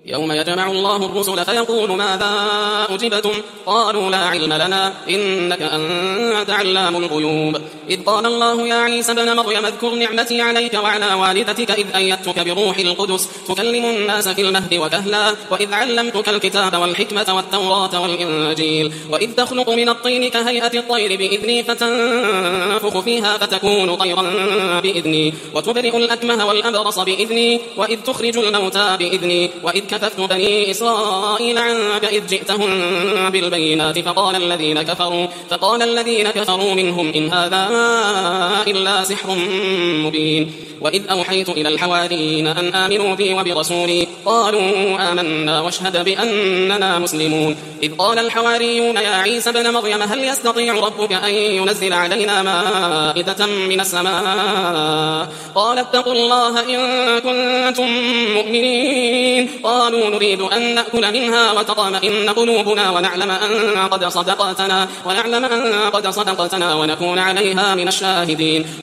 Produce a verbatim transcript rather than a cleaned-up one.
يوم يجمع الله الرسل فيقول ماذا أجبتم قالوا لا علم لنا إنك أنت علام الغيوب إذ قال الله يا عيسى ابن مريم اذكر نعمتي عليك وعلى والدتك إذ أيدتك بروح القدس تكلم الناس في المهد وكهلا وإذ علمتك الكتاب والحكمة والتوراة والإنجيل وإذ تخلق من الطين كهيئة الطير بإذني فتنفخ فيها فتكون طيرا بإذني وتبرئ الأكمه والأبرص بإذني وإذ تخرج الموتى بإذني وإذ كففت بني إسرائيل عنك إذ جئتهم بالبينات فقال الذين كفروا فقال الذين كفروا منهم إن هذا إلا سحر مبين وإذ أوحيت إلى الحواريين أن آمنوا بي وبرسولي قالوا آمنا واشهد بأننا مسلمون إذ قال الحواريون يا عيسى ابن مريم هل يستطيع ربك أن ينزل علينا مائدة من السماء قال اتقوا الله إن كنتم مؤمنين قالوا نريد أن نأكل منها وتطمئن قلوبنا ونعلم أن قد صدقتنا ونعلم أن قد صدقتنا ونكون عليها من الشاهدين